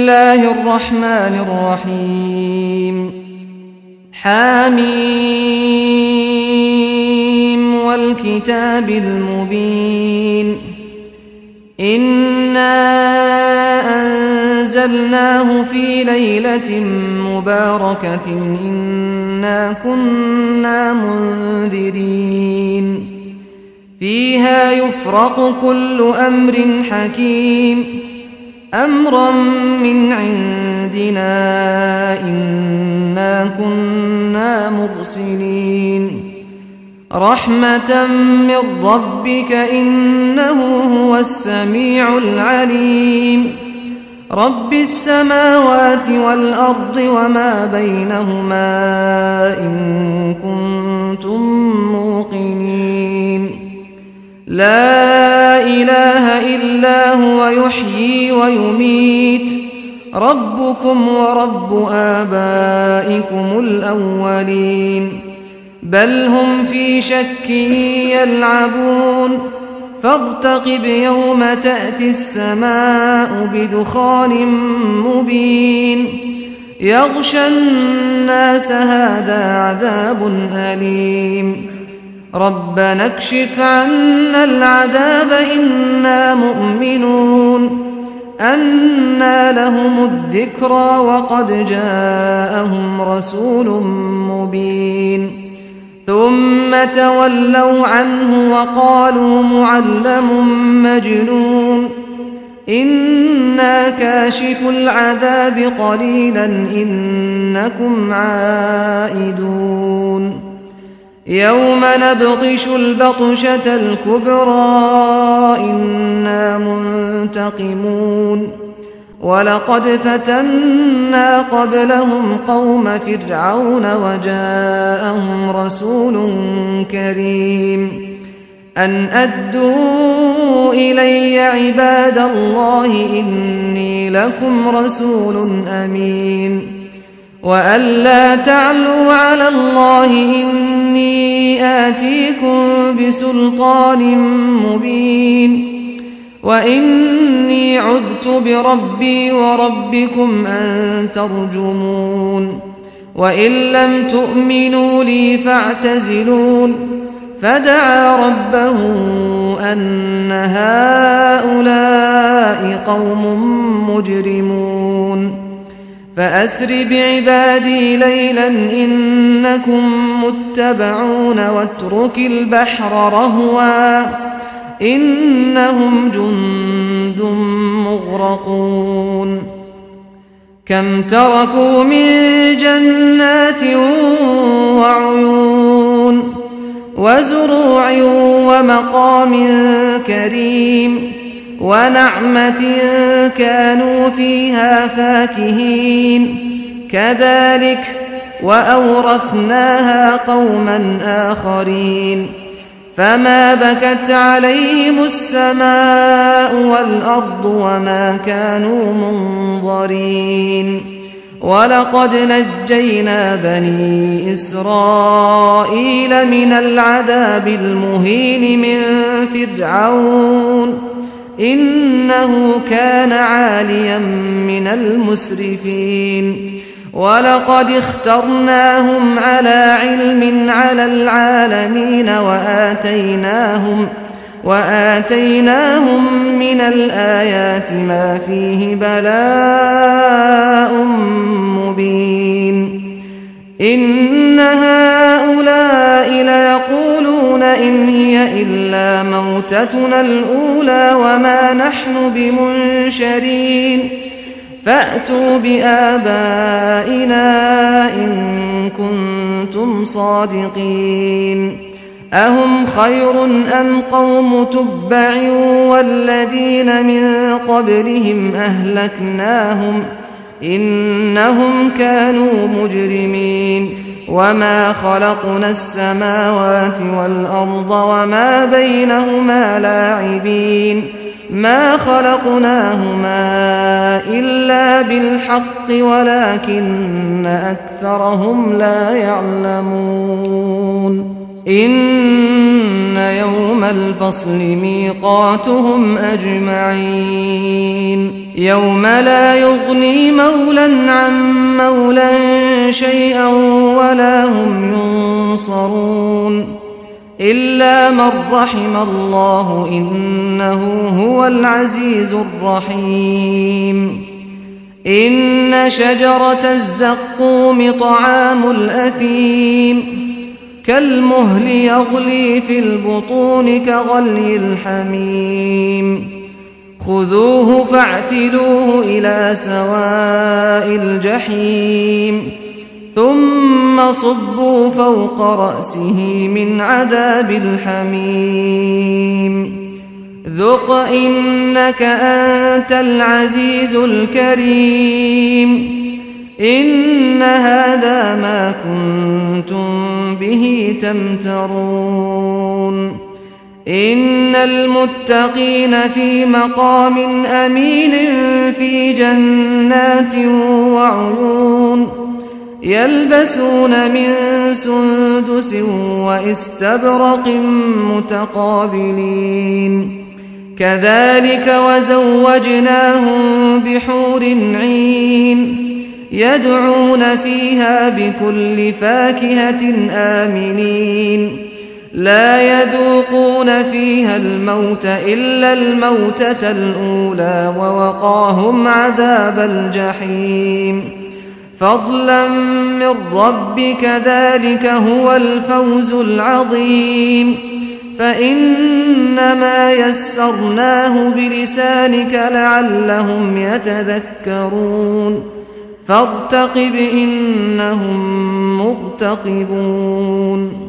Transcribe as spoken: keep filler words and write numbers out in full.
الله الرحمن الرحيم حميم والكتاب المبين إنا أنزلناه في ليلة مباركة إنا كنا منذرين فيها يفرق كل أمر حكيم أمرا من عندنا إنا كنا مرسلين رحمة من ربك إنه هو السميع العليم رب السماوات والأرض وما بينهما إن كنتم موقنين لا إله إلا هو يحيي ويميت ربكم ورب آبائكم الأولين بل هم في شك يلعبون فارتقب يوم تأتي السماء بدخان مبين يغشى الناس هذا عذاب أليم ربنا اكشف عنا العذاب إنا مؤمنون أنى لهم الذكرى وقد جاءهم رسول مبين ثم تولوا عنه وقالوا معلم مجنون إنا كاشف العذاب قليلا إنكم عائدون يوم نبطش البطشة الكبرى إنا منتقمون ولقد فتنا قبلهم قوم فرعون وجاءهم رسول كريم أن أدوا إلي عباد الله إني لكم رسول أمين وأن لا تعلوا على الله إني آتيكم بسلطان مبين وإني عذت بربي وربكم أن ترجمون وإن لم تؤمنوا لي فاعتزلون فدعا ربه أن هؤلاء قوم مجرمون فأسر بعبادي ليلا إنكم متبعون واترك البحر رهوا إنهم جند مغرقون كم تركوا من جنات وعيون وزروع ومقام كريم ونعمة كانوا فيها فاكهين كذلك وأورثناها قوما آخرين فما بكت عليهم السماء والأرض وما كانوا منظرين ولقد نجينا بني إسرائيل من العذاب المهين من فرعون إنه كان عاليا من المسرفين ولقد اخترناهم على علم على العالمين وآتيناهم وآتيناهم من الآيات ما فيه بلاء مبين إن هؤلاء ليقولون إن هي إلا موتتنا الأولى وما نحن بمنشرين فأتوا بآبائنا إن كنتم صادقين أهم خير أم قوم تبع والذين من قبلهم أهلكناهم إنهم كانوا مجرمين وما خلقنا السماوات والأرض وما بينهما لاعبين ما خلقناهما إلا بالحق ولكن أكثرهم لا يعلمون إن يوم الفصل ميقاتهم أجمعين يوم لا يغني مولى عن مولى شيئا ولا هم ينصرون إلا من رحم الله إنه هو العزيز الرحيم إن شجرة الزقوم طعام الأثيم كالمهل يغلي في البطون كغلي الحميم خذوه فاعتلوه إلى سواء الجحيم ثم صبوا فوق رأسه من عذاب الحميم ذق إنك أنت العزيز الكريم إن هذا ما كنتم به تمترون إن المتقين في مقام أمين في جنات وعيون يلبسون من سندس واستبرق متقابلين كذلك وزوجناهم بحور عين يدعون فيها بكل فاكهة آمنين لا يذوقون فيها الموت إلا الموتة الأولى ووقاهم عذاب الجحيم فضلا من ربك ذلك هو الفوز العظيم فإنما يسرناه بلسانك لعلهم يتذكرون فارتقب إنهم مرتقبون